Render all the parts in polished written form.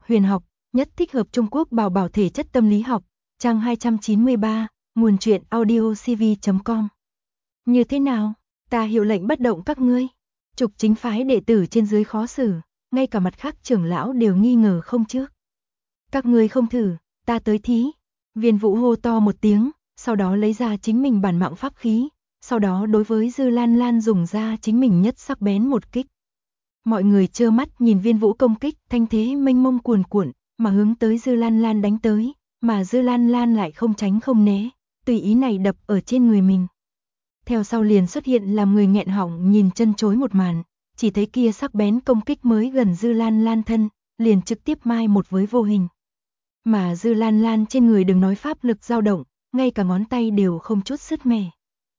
Huyền học, nhất thích hợp Trung Quốc bảo bảo thể chất tâm lý học, trang 293, nguồn truyện audiocv.com. Như thế nào? Ta hiệu lệnh bất động các ngươi. Trục chính phái đệ tử trên dưới khó xử, ngay cả mặt khác trưởng lão đều nghi ngờ không trước. Các ngươi không thử, ta tới thí. Viên Vũ hô to một tiếng, sau đó lấy ra chính mình bản mạng pháp khí, sau đó đối với Dư Lan Lan dùng ra chính mình nhất sắc bén một kích. Mọi người trơ mắt nhìn Viên Vũ công kích, thanh thế mênh mông cuồn cuộn, mà hướng tới Dư Lan Lan đánh tới, mà Dư Lan Lan lại không tránh không né, tùy ý này đập ở trên người mình. Theo sau liền xuất hiện làm người nghẹn họng nhìn chân chối một màn, chỉ thấy kia sắc bén công kích mới gần Dư Lan Lan thân, liền trực tiếp mai một với vô hình. Mà Dư Lan Lan trên người đừng nói pháp lực dao động, ngay cả ngón tay đều không chút sứt mẻ.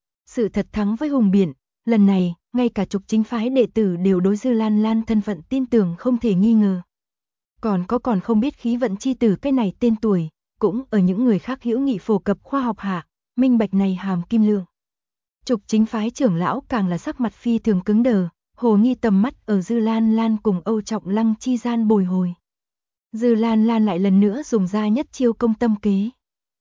Sự thật thắng với hùng biện, lần này, ngay cả trục chính phái đệ tử đều đối Dư Lan Lan thân phận tin tưởng không thể nghi ngờ. Còn không biết khí vận chi tử cái này tên tuổi, cũng ở những người khác hữu nghị phổ cập khoa học hạ, minh bạch này hàm kim lượng. Trục chính phái trưởng lão càng là sắc mặt phi thường cứng đờ, hồ nghi tầm mắt ở Dư Lan Lan cùng Âu Trọng Lăng chi gian bồi hồi. Dư Lan Lan lại lần nữa dùng ra nhất chiêu công tâm kế.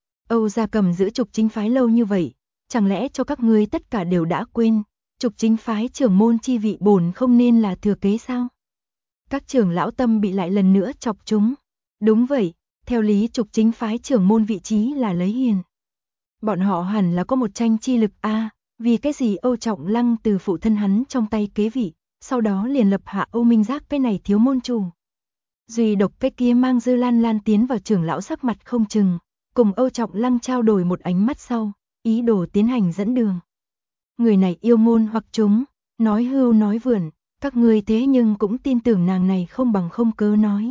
Âu gia cầm giữ trục chính phái lâu như vậy, chẳng lẽ cho các ngươi tất cả đều đã quên, trục chính phái trưởng môn chi vị bổn không nên là thừa kế sao? Các trưởng lão tâm bị lại lần nữa chọc chúng. Đúng vậy, theo lý trục chính phái trưởng môn vị trí là lấy hiền. Bọn họ hẳn là có một tranh chi lực a, vì cái gì Âu Trọng Lăng từ phụ thân hắn trong tay kế vị, sau đó liền lập hạ Âu Minh Giác cái này thiếu môn chủ. Duy độc cái kia mang Dư Lan Lan tiến vào trưởng lão sắc mặt không chừng, cùng Âu Trọng Lăng trao đổi một ánh mắt sau, ý đồ tiến hành dẫn đường. Người này yêu ngôn hoặc chúng, nói hưu nói vượn, các ngươi thế nhưng cũng tin tưởng nàng này không bằng không cớ nói.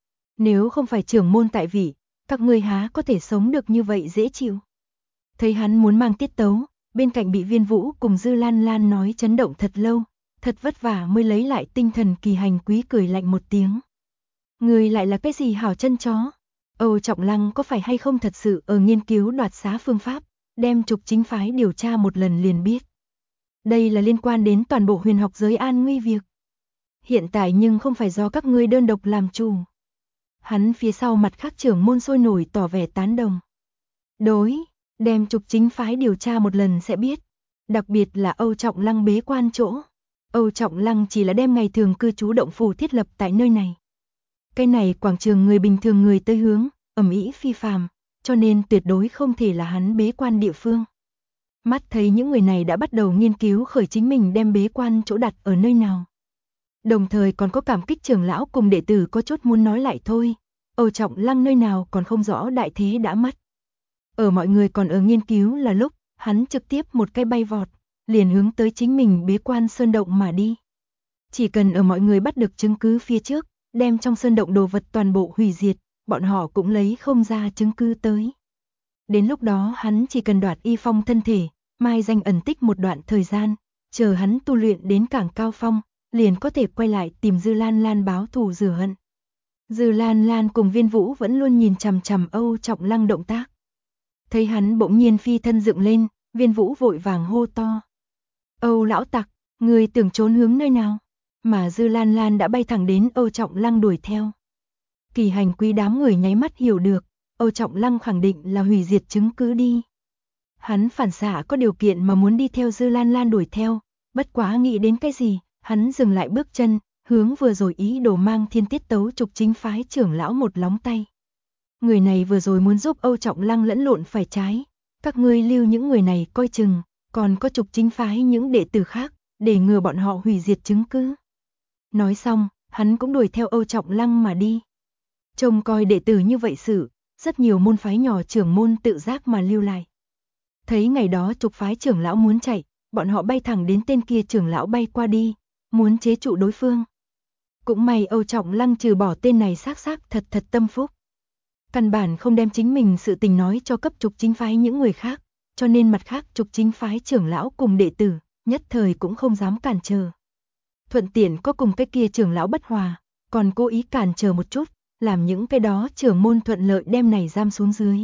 Nếu không phải trưởng môn tại vị, các ngươi há có thể sống được như vậy dễ chịu. Thấy hắn muốn mang tiết tấu, bên cạnh bị Viên Vũ cùng Dư Lan Lan nói chấn động thật lâu, thật vất vả mới lấy lại tinh thần Kỳ Hành Quý cười lạnh một tiếng. Người lại là cái gì hảo chân chó? Âu Trọng Lăng có phải hay không thật sự ở nghiên cứu đoạt xá phương pháp, đem trục chính phái điều tra một lần liền biết. Đây là liên quan đến toàn bộ huyền học giới an nguy việc. Hiện tại nhưng không phải do các ngươi đơn độc làm chủ. Hắn phía sau mặt khác trưởng môn sôi nổi tỏ vẻ tán đồng. Đối, đem trục chính phái điều tra một lần sẽ biết. Đặc biệt là Âu Trọng Lăng bế quan chỗ. Âu Trọng Lăng chỉ là đem ngày thường cư trú động phủ thiết lập tại nơi này. Cái này quảng trường người bình thường người tới hướng, ầm ĩ phi phàm, cho nên tuyệt đối không thể là hắn bế quan địa phương. Mắt thấy những người này đã bắt đầu nghiên cứu khởi chính mình đem bế quan chỗ đặt ở nơi nào. Đồng thời còn có cảm kích trưởng lão cùng đệ tử có chút muốn nói lại thôi, Âu Trọng Lăng nơi nào còn không rõ đại thế đã mất. Ở mọi người còn ở nghiên cứu là lúc, hắn trực tiếp một cái bay vọt, liền hướng tới chính mình bế quan sơn động mà đi. Chỉ cần ở mọi người bắt được chứng cứ phía trước, đem trong sơn động đồ vật toàn bộ hủy diệt, bọn họ cũng lấy không ra chứng cứ tới. Đến lúc đó hắn chỉ cần đoạt y phong thân thể, mai danh ẩn tích một đoạn thời gian, chờ hắn tu luyện đến cảng cao phong, liền có thể quay lại tìm Dư Lan Lan báo thù rửa hận. Dư Lan Lan cùng Viên Vũ vẫn luôn nhìn chằm chằm Âu Trọng Lăng động tác. Thấy hắn bỗng nhiên phi thân dựng lên, Viên Vũ vội vàng hô to. Âu lão tặc, người tưởng trốn hướng nơi nào? Mà Dư Lan Lan đã bay thẳng đến Âu Trọng Lăng đuổi theo. Kỳ Hành Quý đám người nháy mắt hiểu được, Âu Trọng Lăng khẳng định là hủy diệt chứng cứ đi. Hắn phản xạ có điều kiện mà muốn đi theo Dư Lan Lan đuổi theo, bất quá nghĩ đến cái gì, hắn dừng lại bước chân, hướng vừa rồi ý đồ mang thiên tiết tấu trục chính phái trưởng lão một lóng tay. Người này vừa rồi muốn giúp Âu Trọng Lăng lẫn lộn phải trái, các ngươi lưu những người này coi chừng, còn có trục chính phái những đệ tử khác, để ngừa bọn họ hủy diệt chứng cứ. Nói xong, hắn cũng đuổi theo Âu Trọng Lăng mà đi. Trông coi đệ tử như vậy sự, rất nhiều môn phái nhỏ trưởng môn tự giác mà lưu lại. Thấy ngày đó trục phái trưởng lão muốn chạy, bọn họ bay thẳng đến tên kia trưởng lão bay qua đi, muốn chế trụ đối phương. Cũng may Âu Trọng Lăng trừ bỏ tên này xác thật tâm phúc. Căn bản không đem chính mình sự tình nói cho cấp trục chính phái những người khác, cho nên mặt khác trục chính phái trưởng lão cùng đệ tử, nhất thời cũng không dám cản trở. Thuận tiện có cùng cái kia trưởng lão bất hòa, còn cố ý cản trở một chút, làm những cái đó trưởng môn thuận lợi đem này giam xuống dưới.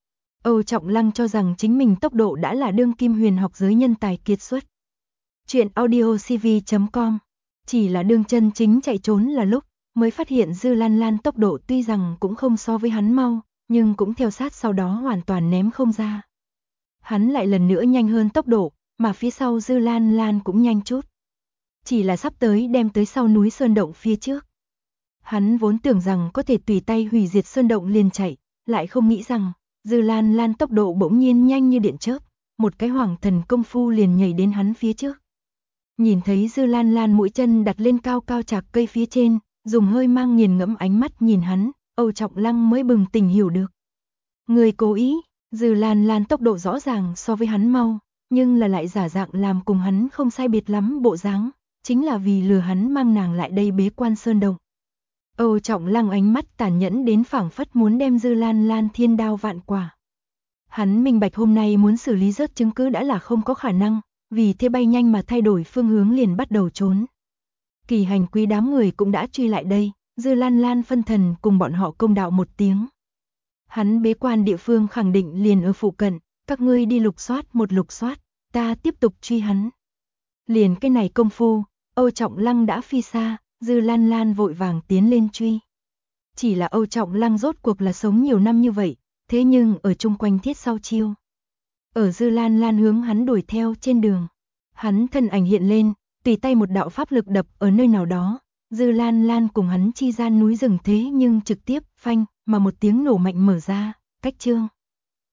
Âu Trọng Lăng cho rằng chính mình tốc độ đã là đương kim huyền học giới nhân tài kiệt xuất. Chuyện audiocv.com, chỉ là đương chân chính chạy trốn là lúc, mới phát hiện Dư Lan Lan tốc độ tuy rằng cũng không so với hắn mau, nhưng cũng theo sát sau đó hoàn toàn ném không ra. Hắn lại lần nữa nhanh hơn tốc độ, mà phía sau Dư Lan Lan cũng nhanh chút. Chỉ là sắp tới đem tới sau núi sơn động phía trước. Hắn vốn tưởng rằng có thể tùy tay hủy diệt sơn động liền chạy, lại không nghĩ rằng Dư Lan Lan tốc độ bỗng nhiên nhanh như điện chớp, một cái hoàng thần công phu liền nhảy đến hắn phía trước. Nhìn thấy Dư Lan Lan mũi chân đặt lên cao cao chạc cây phía trên, dùng hơi mang nghiền ngẫm ánh mắt nhìn hắn, Âu Trọng Lăng mới bừng tỉnh hiểu được. Người cố ý, Dư Lan Lan tốc độ rõ ràng so với hắn mau, nhưng là lại giả dạng làm cùng hắn không sai biệt lắm bộ dáng, chính là vì lừa hắn mang nàng lại đây bế quan sơn động. Âu Trọng Lăng ánh mắt tàn nhẫn đến phảng phất muốn đem Dư Lan Lan thiên đao vạn quả. Hắn minh bạch hôm nay muốn xử lý rớt chứng cứ đã là không có khả năng, vì thế bay nhanh mà thay đổi phương hướng liền bắt đầu trốn. Kỳ Hành Quý đám người cũng đã truy lại đây, Dư Lan Lan phân thần cùng bọn họ công đạo một tiếng. Hắn bế quan địa phương khẳng định liền ở phụ cận, các ngươi đi lục soát một lục soát, ta tiếp tục truy hắn. Liền cái này công phu, Âu Trọng Lăng đã phi xa, Dư Lan Lan vội vàng tiến lên truy. Chỉ là Âu Trọng Lăng rốt cuộc là sống nhiều năm như vậy, thế nhưng ở chung quanh thiết sau chiêu. Ở Dư Lan Lan hướng hắn đuổi theo trên đường, hắn thân ảnh hiện lên, tùy tay một đạo pháp lực đập ở nơi nào đó, Dư Lan Lan cùng hắn chi gian núi rừng thế nhưng trực tiếp phanh mà một tiếng nổ mạnh mở ra, cách chương.